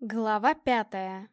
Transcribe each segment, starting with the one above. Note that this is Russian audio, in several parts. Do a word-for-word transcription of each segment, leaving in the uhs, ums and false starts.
Глава пятая.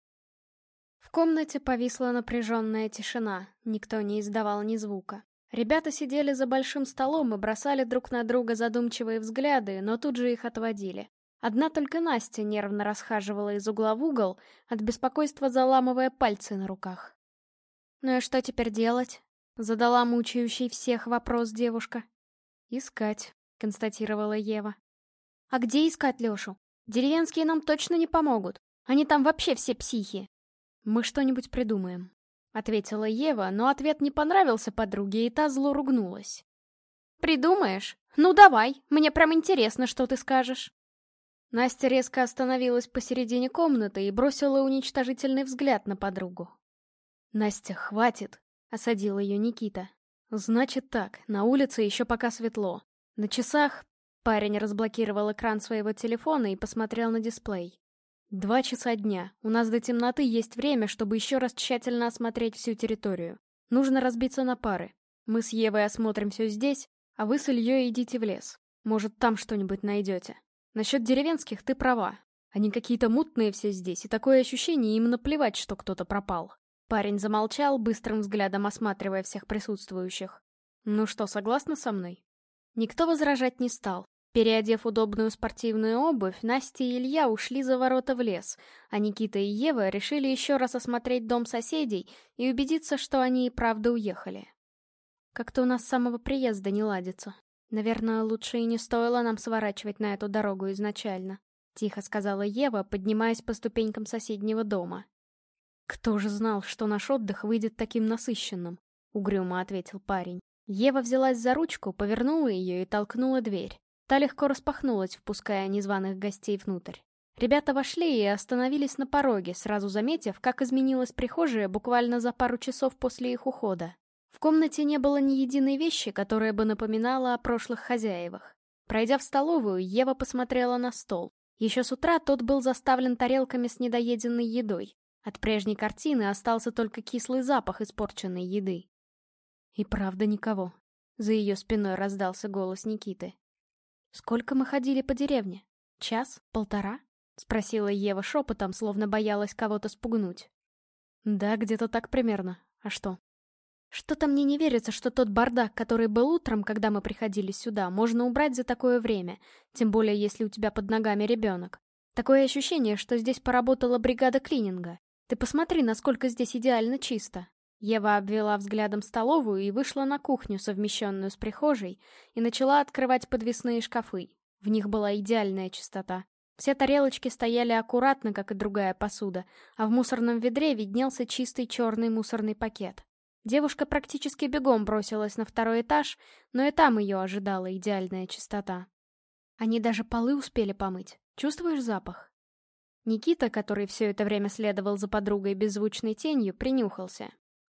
В комнате повисла напряженная тишина, никто не издавал ни звука. Ребята сидели за большим столом и бросали друг на друга задумчивые взгляды, но тут же их отводили. Одна только Настя нервно расхаживала из угла в угол, от беспокойства заламывая пальцы на руках. «Ну и что теперь делать?» — задала мучающий всех вопрос девушка. «Искать», — констатировала Ева. «А где искать Лешу? Деревенские нам точно не помогут. Они там вообще все психи». «Мы что-нибудь придумаем», — ответила Ева, но ответ не понравился подруге, и та зло ругнулась. «Придумаешь? Ну давай, мне прям интересно, что ты скажешь». Настя резко остановилась посередине комнаты и бросила уничтожительный взгляд на подругу. «Настя, хватит!» — осадил ее Никита. «Значит так, на улице еще пока светло. На часах...» Парень разблокировал экран своего телефона и посмотрел на дисплей. «Два часа дня. У нас до темноты есть время, чтобы еще раз тщательно осмотреть всю территорию. Нужно разбиться на пары. Мы с Евой осмотрим все здесь, а вы с Ильей идите в лес. Может, там что-нибудь найдете. Насчет деревенских ты права. Они какие-то мутные все здесь, и такое ощущение, им наплевать, что кто-то пропал». Парень замолчал, быстрым взглядом осматривая всех присутствующих. «Ну что, согласна со мной?» Никто возражать не стал. Переодев удобную спортивную обувь, Настя и Илья ушли за ворота в лес, а Никита и Ева решили еще раз осмотреть дом соседей и убедиться, что они и правда уехали. «Как-то у нас с самого приезда не ладится. Наверное, лучше и не стоило нам сворачивать на эту дорогу изначально», — тихо сказала Ева, поднимаясь по ступенькам соседнего дома. «Кто же знал, что наш отдых выйдет таким насыщенным?» — угрюмо ответил парень. Ева взялась за ручку, повернула ее и толкнула дверь. Та легко распахнулась, впуская незваных гостей внутрь. Ребята вошли и остановились на пороге, сразу заметив, как изменилась прихожая буквально за пару часов после их ухода. В комнате не было ни единой вещи, которая бы напоминала о прошлых хозяевах. Пройдя в столовую, Ева посмотрела на стол. Еще с утра тот был заставлен тарелками с недоеденной едой. От прежней картины остался только кислый запах испорченной еды. «И правда никого», — за ее спиной раздался голос Никиты. «Сколько мы ходили по деревне? Час? Полтора?» — спросила Ева шепотом, словно боялась кого-то спугнуть. «Да, где-то так примерно. А что?» «Что-то мне не верится, что тот бардак, который был утром, когда мы приходили сюда, можно убрать за такое время, тем более если у тебя под ногами ребенок. Такое ощущение, что здесь поработала бригада клининга. Ты посмотри, насколько здесь идеально чисто». Ева обвела взглядом столовую и вышла на кухню, совмещенную с прихожей, и начала открывать подвесные шкафы. В них была идеальная чистота. Все тарелочки стояли аккуратно, как и другая посуда, а в мусорном ведре виднелся чистый черный мусорный пакет. Девушка практически бегом бросилась на второй этаж, но и там ее ожидала идеальная чистота. Они даже полы успели помыть. Чувствуешь запах? Никита, который все это время следовал за подругой беззвучной тенью, принюхался.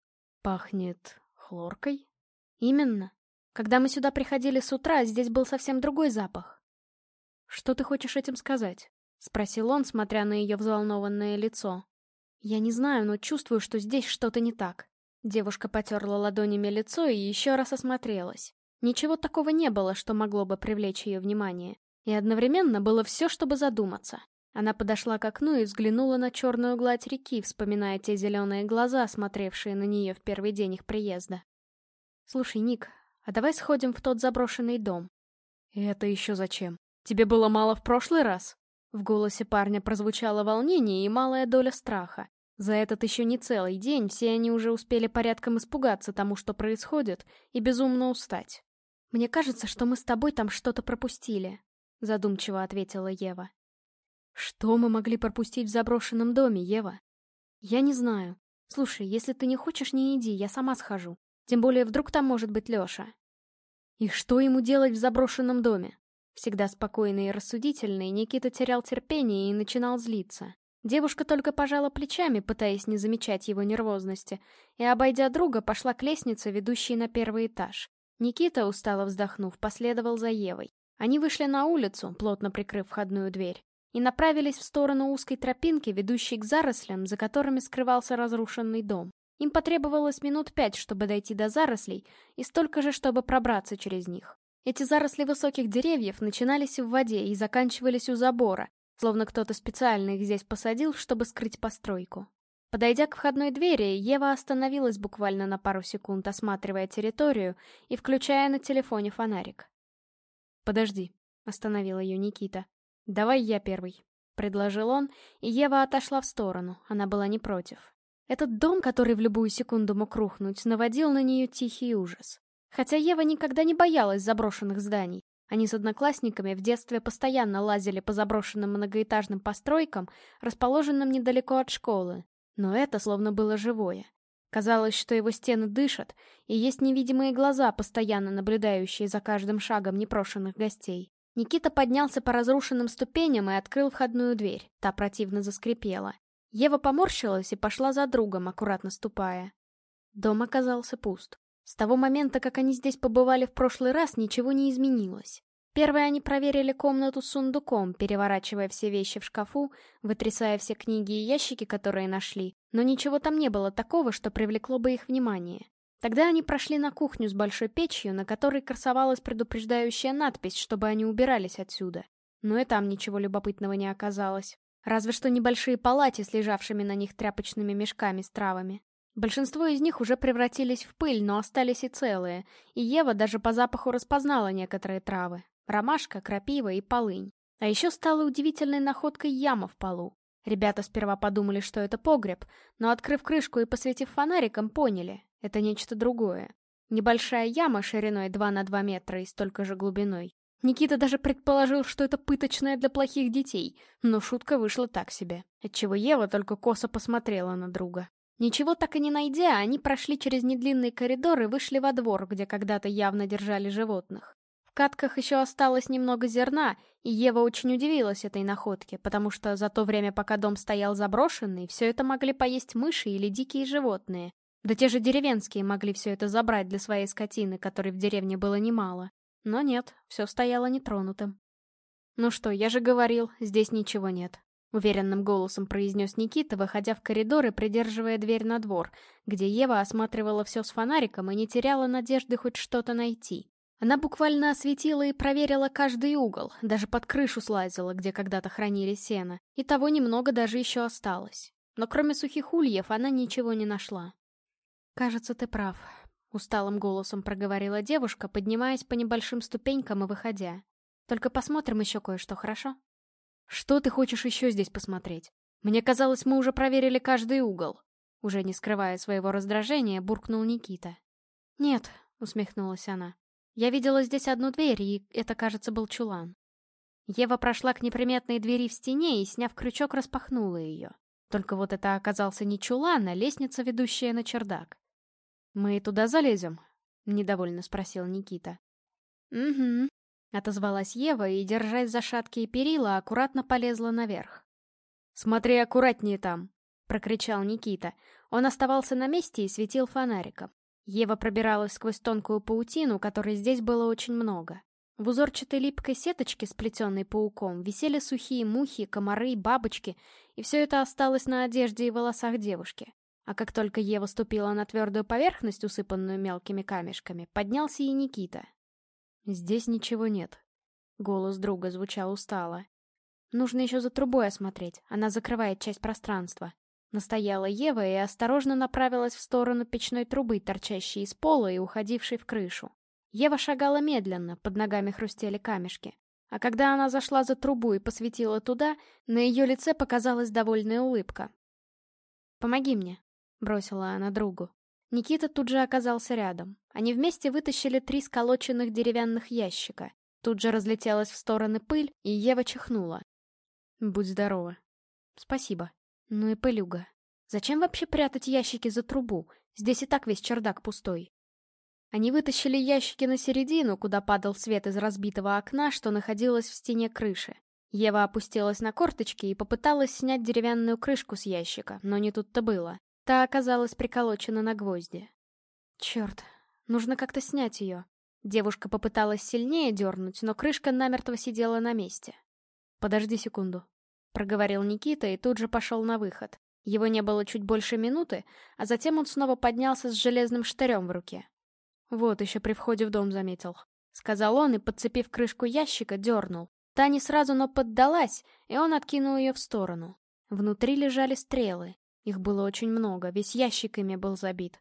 «Пахнет хлоркой?» «Именно. Когда мы сюда приходили с утра, здесь был совсем другой запах». «Что ты хочешь этим сказать?» — спросил он, смотря на ее взволнованное лицо. «Я не знаю, но чувствую, что здесь что-то не так». Девушка потерла ладонями лицо и еще раз осмотрелась. Ничего такого не было, что могло бы привлечь ее внимание. И одновременно было все, чтобы задуматься. Она подошла к окну и взглянула на черную гладь реки, вспоминая те зеленые глаза, смотревшие на нее в первый день их приезда. «Слушай, Ник, а давай сходим в тот заброшенный дом?» «Это еще зачем? Тебе было мало в прошлый раз?» В голосе парня прозвучало волнение и малая доля страха. За этот еще не целый день все они уже успели порядком испугаться тому, что происходит, и безумно устать. «Мне кажется, что мы с тобой там что-то пропустили», — задумчиво ответила Ева. «Что мы могли пропустить в заброшенном доме, Ева?» «Я не знаю. Слушай, если ты не хочешь, не иди, я сама схожу. Тем более, вдруг там может быть Леша». «И что ему делать в заброшенном доме?» Всегда спокойный и рассудительный, Никита терял терпение и начинал злиться. Девушка только пожала плечами, пытаясь не замечать его нервозности, и, обойдя друга, пошла к лестнице, ведущей на первый этаж. Никита, устало вздохнув, последовал за Евой. Они вышли на улицу, плотно прикрыв входную дверь, и направились в сторону узкой тропинки, ведущей к зарослям, за которыми скрывался разрушенный дом. Им потребовалось минут пять, чтобы дойти до зарослей, и столько же, чтобы пробраться через них. Эти заросли высоких деревьев начинались в воде и заканчивались у забора, словно кто-то специально их здесь посадил, чтобы скрыть постройку. Подойдя к входной двери, Ева остановилась буквально на пару секунд, осматривая территорию и включая на телефоне фонарик. «Подожди», — остановил ее Никита. «Давай я первый», — предложил он, и Ева отошла в сторону, она была не против. Этот дом, который в любую секунду мог рухнуть, наводил на нее тихий ужас. Хотя Ева никогда не боялась заброшенных зданий. Они с одноклассниками в детстве постоянно лазили по заброшенным многоэтажным постройкам, расположенным недалеко от школы. Но это словно было живое. Казалось, что его стены дышат, и есть невидимые глаза, постоянно наблюдающие за каждым шагом непрошенных гостей. Никита поднялся по разрушенным ступеням и открыл входную дверь. Та противно заскрипела. Ева поморщилась и пошла за другом, аккуратно ступая. Дом оказался пуст. С того момента, как они здесь побывали в прошлый раз, ничего не изменилось. Первые они проверили комнату с сундуком, переворачивая все вещи в шкафу, вытрясая все книги и ящики, которые нашли, но ничего там не было такого, что привлекло бы их внимание. Тогда они прошли на кухню с большой печью, на которой красовалась предупреждающая надпись, чтобы они убирались отсюда. Но и там ничего любопытного не оказалось. Разве что небольшие палати с лежавшими на них тряпочными мешками с травами. Большинство из них уже превратились в пыль, но остались и целые, и Ева даже по запаху распознала некоторые травы. Ромашка, крапива и полынь. А еще стала удивительной находкой яма в полу. Ребята сперва подумали, что это погреб, но, открыв крышку и посветив фонариком, поняли — это нечто другое. Небольшая яма шириной два на два метра и столько же глубиной. Никита даже предположил, что это пыточная для плохих детей, но шутка вышла так себе, отчего Ева только косо посмотрела на друга. Ничего так и не найдя, они прошли через недлинный коридор и вышли во двор, где когда-то явно держали животных. В катках еще осталось немного зерна, и Ева очень удивилась этой находке, потому что за то время, пока дом стоял заброшенный, все это могли поесть мыши или дикие животные. Да те же деревенские могли все это забрать для своей скотины, которой в деревне было немало. Но нет, все стояло нетронутым. «Ну что, я же говорил, здесь ничего нет», — уверенным голосом произнес Никита, выходя в коридор и придерживая дверь на двор, где Ева осматривала все с фонариком и не теряла надежды хоть что-то найти. Она буквально осветила и проверила каждый угол, даже под крышу слазила, где когда-то хранили сено, и того немного даже еще осталось. Но кроме сухих ульев она ничего не нашла. «Кажется, ты прав», — усталым голосом проговорила девушка, поднимаясь по небольшим ступенькам и выходя. «Только посмотрим еще кое-что, хорошо?» «Что ты хочешь еще здесь посмотреть? Мне казалось, мы уже проверили каждый угол», — уже не скрывая своего раздражения, буркнул Никита. «Нет», — усмехнулась она. «Я видела здесь одну дверь, и это, кажется, был чулан». Ева прошла к неприметной двери в стене и, сняв крючок, распахнула ее. Только вот это оказался не чулан, а лестница, ведущая на чердак. «Мы туда залезем?» — недовольно спросил Никита. «Угу», — отозвалась Ева и, держась за шаткие перила, аккуратно полезла наверх. «Смотри аккуратнее там!» — прокричал Никита. Он оставался на месте и светил фонариком. Ева пробиралась сквозь тонкую паутину, которой здесь было очень много. В узорчатой липкой сеточке, сплетенной пауком, висели сухие мухи, комары, бабочки, и все это осталось на одежде и волосах девушки. А как только Ева ступила на твердую поверхность, усыпанную мелкими камешками, поднялся и Никита. «Здесь ничего нет». Голос друга звучал устало. «Нужно еще за трубой осмотреть, она закрывает часть пространства». Настояла Ева и осторожно направилась в сторону печной трубы, торчащей из пола и уходившей в крышу. Ева шагала медленно, под ногами хрустели камешки. А когда она зашла за трубу и посветила туда, на ее лице показалась довольная улыбка. «Помоги мне», — бросила она другу. Никита тут же оказался рядом. Они вместе вытащили три сколоченных деревянных ящика. Тут же разлетелась в стороны пыль, и Ева чихнула. «Будь здорова». «Спасибо». Ну и пылюга. Зачем вообще прятать ящики за трубу? Здесь и так весь чердак пустой. Они вытащили ящики на середину, куда падал свет из разбитого окна, что находилось в стене крыши. Ева опустилась на корточки и попыталась снять деревянную крышку с ящика, но не тут-то было. Та оказалась приколочена на гвозди. Черт, нужно как-то снять ее. Девушка попыталась сильнее дернуть, но крышка намертво сидела на месте. «Подожди секунду», — проговорил Никита и тут же пошел на выход. Его не было чуть больше минуты, а затем он снова поднялся с железным штырем в руке. «Вот, еще при входе в дом заметил», — сказал он и, подцепив крышку ящика, дернул. Та не сразу, но поддалась, и он откинул ее в сторону. Внутри лежали стрелы. Их было очень много, весь ящик ими был забит.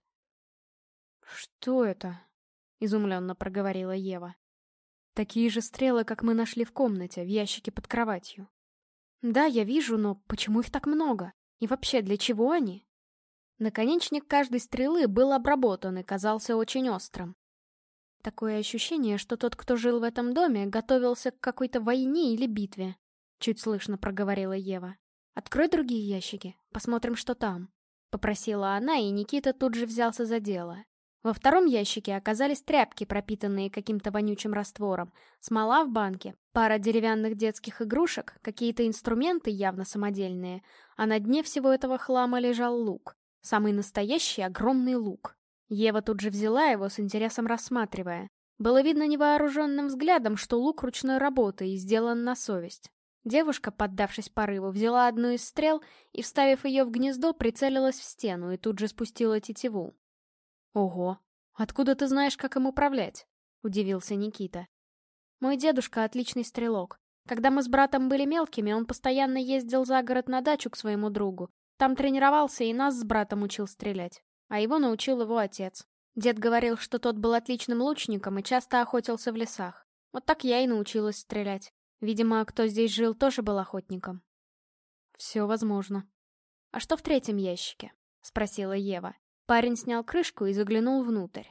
«Что это?» — изумленно проговорила Ева. «Такие же стрелы, как мы нашли в комнате, в ящике под кроватью». «Да, я вижу, но почему их так много? И вообще, для чего они?» Наконечник каждой стрелы был обработан и казался очень острым. Такое ощущение, что тот, кто жил в этом доме, готовился к какой-то войне или битве. Чуть слышно проговорила Ева. «Открой другие ящики, посмотрим, что там», — попросила она, и Никита тут же взялся за дело. Во втором ящике оказались тряпки, пропитанные каким-то вонючим раствором, смола в банке, пара деревянных детских игрушек, какие-то инструменты, явно самодельные, а на дне всего этого хлама лежал лук. Самый настоящий огромный лук. Ева тут же взяла его, с интересом рассматривая. Было видно невооруженным взглядом, что лук ручной работы и сделан на совесть. Девушка, поддавшись порыву, взяла одну из стрел и, вставив ее в гнездо, прицелилась в стену и тут же спустила тетиву. «Ого! Откуда ты знаешь, как им управлять?» — удивился Никита. «Мой дедушка отличный стрелок. Когда мы с братом были мелкими, он постоянно ездил за город на дачу к своему другу. Там тренировался и нас с братом учил стрелять. А его научил его отец. Дед говорил, что тот был отличным лучником и часто охотился в лесах. Вот так я и научилась стрелять. Видимо, кто здесь жил, тоже был охотником». «Все возможно». «А что в третьем ящике?» — спросила Ева. Парень снял крышку и заглянул внутрь.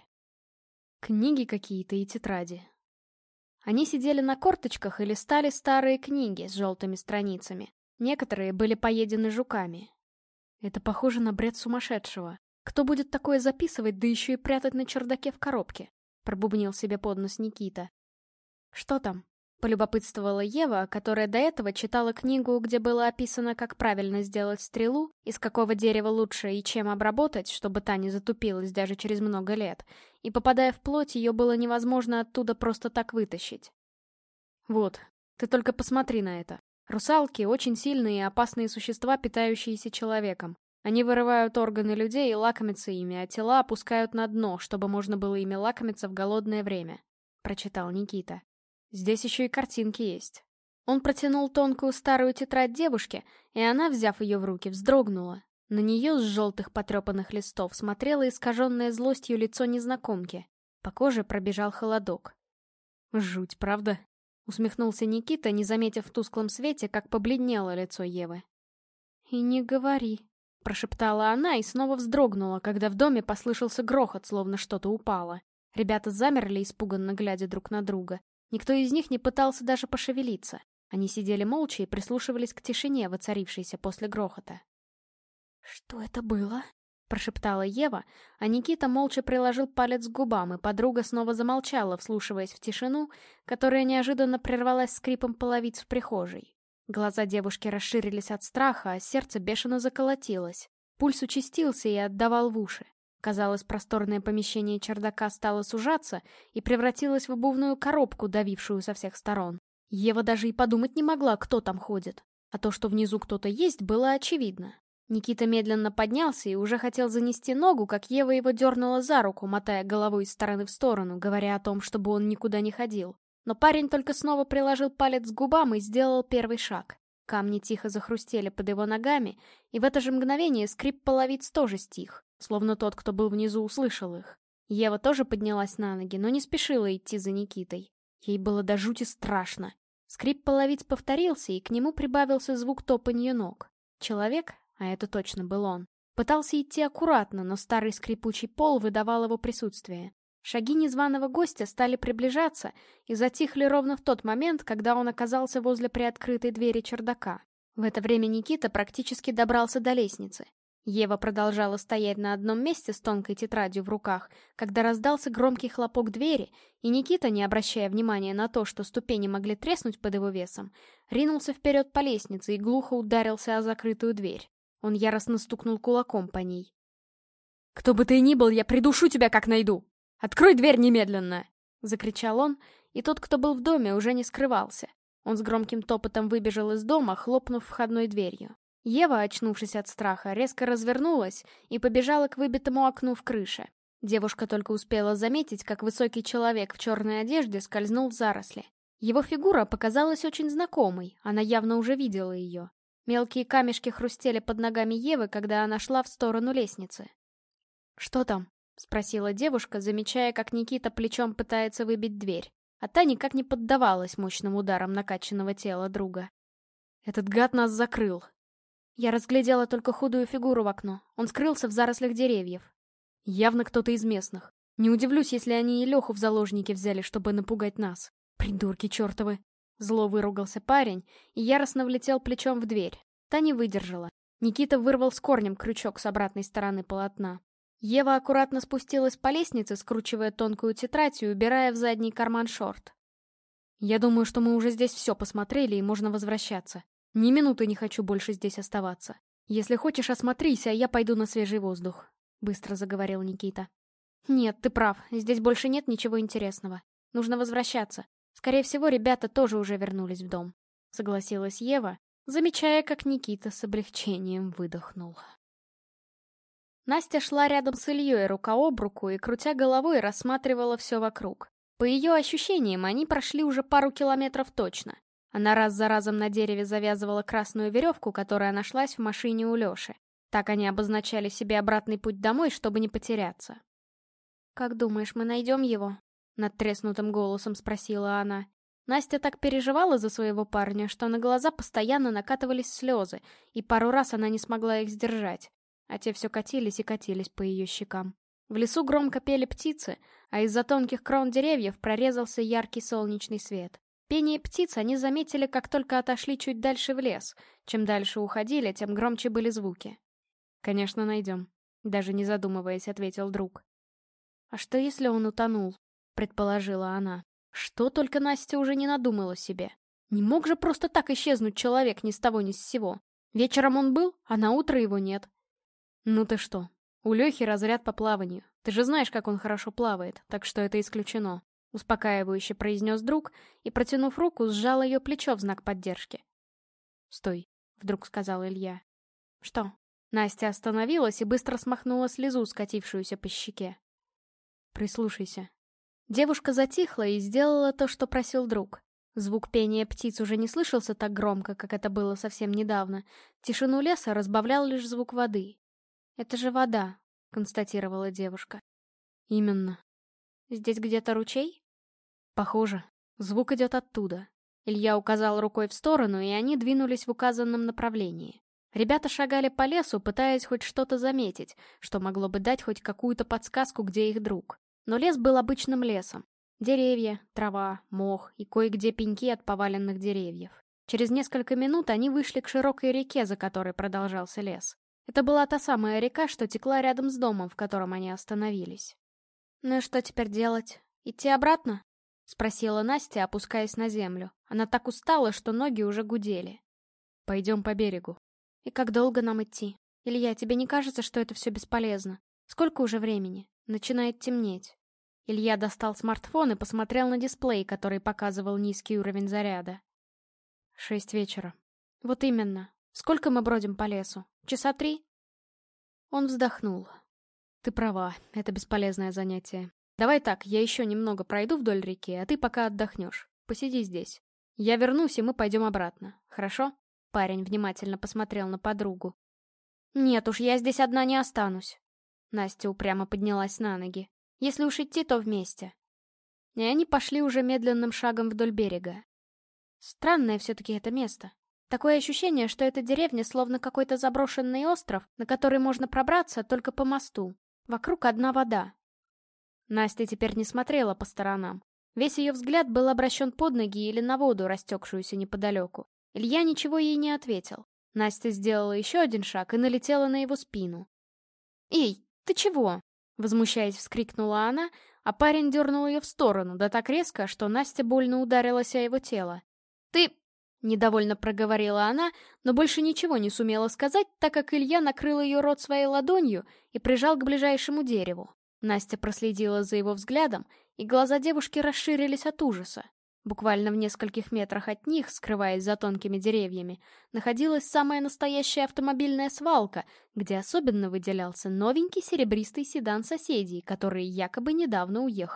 Книги какие-то и тетради. Они сидели на корточках и листали старые книги с желтыми страницами. Некоторые были поедены жуками. Это похоже на бред сумасшедшего. Кто будет такое записывать, да еще и прятать на чердаке в коробке? Пробубнил себе под нос Никита. «Что там?» — полюбопытствовала Ева, которая до этого читала книгу, где было описано, как правильно сделать стрелу, из какого дерева лучше и чем обработать, чтобы та не затупилась даже через много лет, и, попадая в плоть, ее было невозможно оттуда просто так вытащить. «Вот, ты только посмотри на это. Русалки — очень сильные и опасные существа, питающиеся человеком. Они вырывают органы людей и лакомятся ими, а тела опускают на дно, чтобы можно было ими лакомиться в голодное время», — прочитал Никита. «Здесь еще и картинки есть». Он протянул тонкую старую тетрадь девушке, и она, взяв ее в руки, вздрогнула. На нее с желтых потрепанных листов смотрело искаженное злостью лицо незнакомки. По коже пробежал холодок. «Жуть, правда?» — усмехнулся Никита, не заметив в тусклом свете, как побледнело лицо Евы. «И не говори», — прошептала она и снова вздрогнула, когда в доме послышался грохот, словно что-то упало. Ребята замерли, испуганно глядя друг на друга. Никто из них не пытался даже пошевелиться. Они сидели молча и прислушивались к тишине, воцарившейся после грохота. «Что это было?» — прошептала Ева, а Никита молча приложил палец к губам, и подруга снова замолчала, вслушиваясь в тишину, которая неожиданно прервалась скрипом половиц в прихожей. Глаза девушки расширились от страха, а сердце бешено заколотилось. Пульс участился и отдавал в уши. Казалось, просторное помещение чердака стало сужаться и превратилось в обувную коробку, давившую со всех сторон. Ева даже и подумать не могла, кто там ходит. А то, что внизу кто-то есть, было очевидно. Никита медленно поднялся и уже хотел занести ногу, как Ева его дернула за руку, мотая головой из стороны в сторону, говоря о том, чтобы он никуда не ходил. Но парень только снова приложил палец к губам и сделал первый шаг. Камни тихо захрустели под его ногами, и в это же мгновение скрип половиц тоже стих, словно тот, кто был внизу, услышал их. Ева тоже поднялась на ноги, но не спешила идти за Никитой. Ей было до жути страшно. Скрип половиц повторился, и к нему прибавился звук топанья ног. Человек, а это точно был он, пытался идти аккуратно, но старый скрипучий пол выдавал его присутствие. Шаги незваного гостя стали приближаться и затихли ровно в тот момент, когда он оказался возле приоткрытой двери чердака. В это время Никита практически добрался до лестницы. Ева продолжала стоять на одном месте с тонкой тетрадью в руках, когда раздался громкий хлопок двери, и Никита, не обращая внимания на то, что ступени могли треснуть под его весом, ринулся вперед по лестнице и глухо ударился о закрытую дверь. Он яростно стукнул кулаком по ней. «Кто бы ты ни был, я придушу тебя, как найду! Открой дверь немедленно!» — закричал он, и тот, кто был в доме, уже не скрывался. Он с громким топотом выбежал из дома, хлопнув входной дверью. Ева, очнувшись от страха, резко развернулась и побежала к выбитому окну в крыше. Девушка только успела заметить, как высокий человек в черной одежде скользнул в заросли. Его фигура показалась очень знакомой, она явно уже видела ее. Мелкие камешки хрустели под ногами Евы, когда она шла в сторону лестницы. «Что там?» — спросила девушка, замечая, как Никита плечом пытается выбить дверь, а та никак не поддавалась мощным ударам накачанного тела друга. «Этот гад нас закрыл!» Я разглядела только худую фигуру в окно. Он скрылся в зарослях деревьев. Явно кто-то из местных. Не удивлюсь, если они и Леху в заложники взяли, чтобы напугать нас. Придурки чертовы. Зло выругался парень и яростно влетел плечом в дверь. Та не выдержала. Никита вырвал с корнем крючок с обратной стороны полотна. Ева аккуратно спустилась по лестнице, скручивая тонкую тетрадь и убирая в задний карман шорт. «Я думаю, что мы уже здесь все посмотрели и можно возвращаться. Ни минуты не хочу больше здесь оставаться. Если хочешь, осмотрись, а я пойду на свежий воздух», — быстро заговорил Никита. «Нет, ты прав, здесь больше нет ничего интересного. Нужно возвращаться. Скорее всего, ребята тоже уже вернулись в дом», — согласилась Ева, замечая, как Никита с облегчением выдохнул. Настя шла рядом с Ильей рука об руку и, крутя головой, рассматривала все вокруг. По ее ощущениям, они прошли уже пару километров точно. Она раз за разом на дереве завязывала красную веревку, которая нашлась в машине у Леши. Так они обозначали себе обратный путь домой, чтобы не потеряться. «Как думаешь, мы найдем его?» — надтреснутым голосом спросила она. Настя так переживала за своего парня, что на глаза постоянно накатывались слезы, и пару раз она не смогла их сдержать, а те все катились и катились по ее щекам. В лесу громко пели птицы, а из-за тонких крон деревьев прорезался яркий солнечный свет. Пение птиц они заметили, как только отошли чуть дальше в лес. Чем дальше уходили, тем громче были звуки. «Конечно, найдем», — даже не задумываясь, ответил друг. «А что, если он утонул?» — предположила она. Что только Настя уже не надумала себе. Не мог же просто так исчезнуть человек ни с того ни с сего. Вечером он был, а на утро его нет. «Ну ты что? У Лехи разряд по плаванию. Ты же знаешь, как он хорошо плавает, так что это исключено», — успокаивающе произнес друг и, протянув руку, сжал ее плечо в знак поддержки. «Стой», — вдруг сказал Илья. «Что?» Настя остановилась и быстро смахнула слезу, скатившуюся по щеке. «Прислушайся». Девушка затихла и сделала то, что просил друг. Звук пения птиц уже не слышался так громко, как это было совсем недавно. Тишину леса разбавлял лишь звук воды. «Это же вода», — констатировала девушка. «Именно. Здесь где-то ручей?» «Похоже. Звук идет оттуда». Илья указал рукой в сторону, и они двинулись в указанном направлении. Ребята шагали по лесу, пытаясь хоть что-то заметить, что могло бы дать хоть какую-то подсказку, где их друг. Но лес был обычным лесом. Деревья, трава, мох и кое-где пеньки от поваленных деревьев. Через несколько минут они вышли к широкой реке, за которой продолжался лес. Это была та самая река, что текла рядом с домом, в котором они остановились. «Ну и что теперь делать? Идти обратно?» — спросила Настя, опускаясь на землю. Она так устала, что ноги уже гудели. «Пойдем по берегу». «И как долго нам идти? Илья, тебе не кажется, что это все бесполезно? Сколько уже времени? Начинает темнеть». Илья достал смартфон и посмотрел на дисплей, который показывал низкий уровень заряда. «Шесть вечера». «Вот именно. Сколько мы бродим по лесу? Часа три?» Он вздохнул. «Ты права, это бесполезное занятие. Давай так, я еще немного пройду вдоль реки, а ты пока отдохнешь. Посиди здесь. Я вернусь, и мы пойдем обратно. Хорошо?» Парень внимательно посмотрел на подругу. «Нет уж, я здесь одна не останусь». Настя упрямо поднялась на ноги. «Если уж идти, то вместе». И они пошли уже медленным шагом вдоль берега. Странное все-таки это место. Такое ощущение, что эта деревня словно какой-то заброшенный остров, на который можно пробраться только по мосту. Вокруг одна вода. Настя теперь не смотрела по сторонам. Весь ее взгляд был обращен под ноги или на воду, растекшуюся неподалеку. Илья ничего ей не ответил. Настя сделала еще один шаг и налетела на его спину. «Эй, ты чего?» — возмущаясь, вскрикнула она, а парень дернул ее в сторону, да так резко, что Настя больно ударилась о его тело. «Ты...» — недовольно проговорила она, но больше ничего не сумела сказать, так как Илья накрыл ее рот своей ладонью и прижал к ближайшему дереву. Настя проследила за его взглядом, и глаза девушки расширились от ужаса. Буквально в нескольких метрах от них, скрываясь за тонкими деревьями, находилась самая настоящая автомобильная свалка, где особенно выделялся новенький серебристый седан соседей, которые якобы недавно уехали.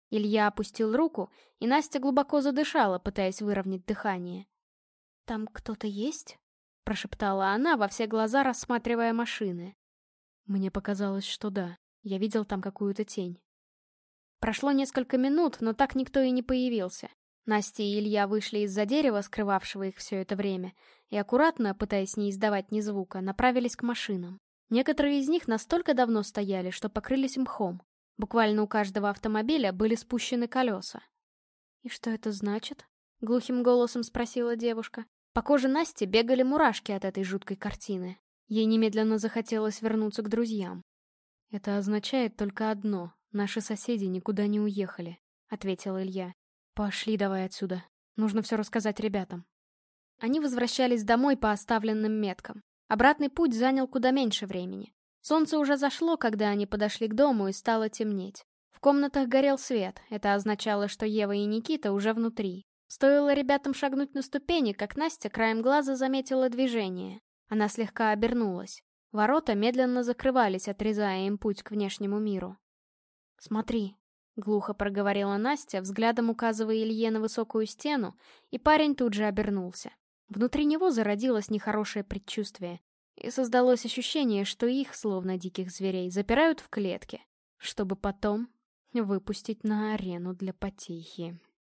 Илья опустил руку, и Настя глубоко задышала, пытаясь выровнять дыхание. «Там кто-то есть?» — прошептала она, во все глаза рассматривая машины. Мне показалось, что да. Я видел там какую-то тень. Прошло несколько минут, но так никто и не появился. Настя и Илья вышли из-за дерева, скрывавшего их все это время, и аккуратно, пытаясь не издавать ни звука, направились к машинам. Некоторые из них настолько давно стояли, что покрылись мхом. Буквально у каждого автомобиля были спущены колеса. «И что это значит?» — глухим голосом спросила девушка. По коже Насти бегали мурашки от этой жуткой картины. Ей немедленно захотелось вернуться к друзьям. «Это означает только одно. Наши соседи никуда не уехали», — ответил Илья. «Пошли давай отсюда. Нужно все рассказать ребятам». Они возвращались домой по оставленным меткам. Обратный путь занял куда меньше времени. Солнце уже зашло, когда они подошли к дому, и стало темнеть. В комнатах горел свет. Это означало, что Ева и Никита уже внутри. Стоило ребятам шагнуть на ступени, как Настя краем глаза заметила движение. Она слегка обернулась. Ворота медленно закрывались, отрезая им путь к внешнему миру. «Смотри», — глухо проговорила Настя, взглядом указывая Илье на высокую стену, и парень тут же обернулся. Внутри него зародилось нехорошее предчувствие, и создалось ощущение, что их, словно диких зверей, запирают в клетке, чтобы потом выпустить на арену для потехи.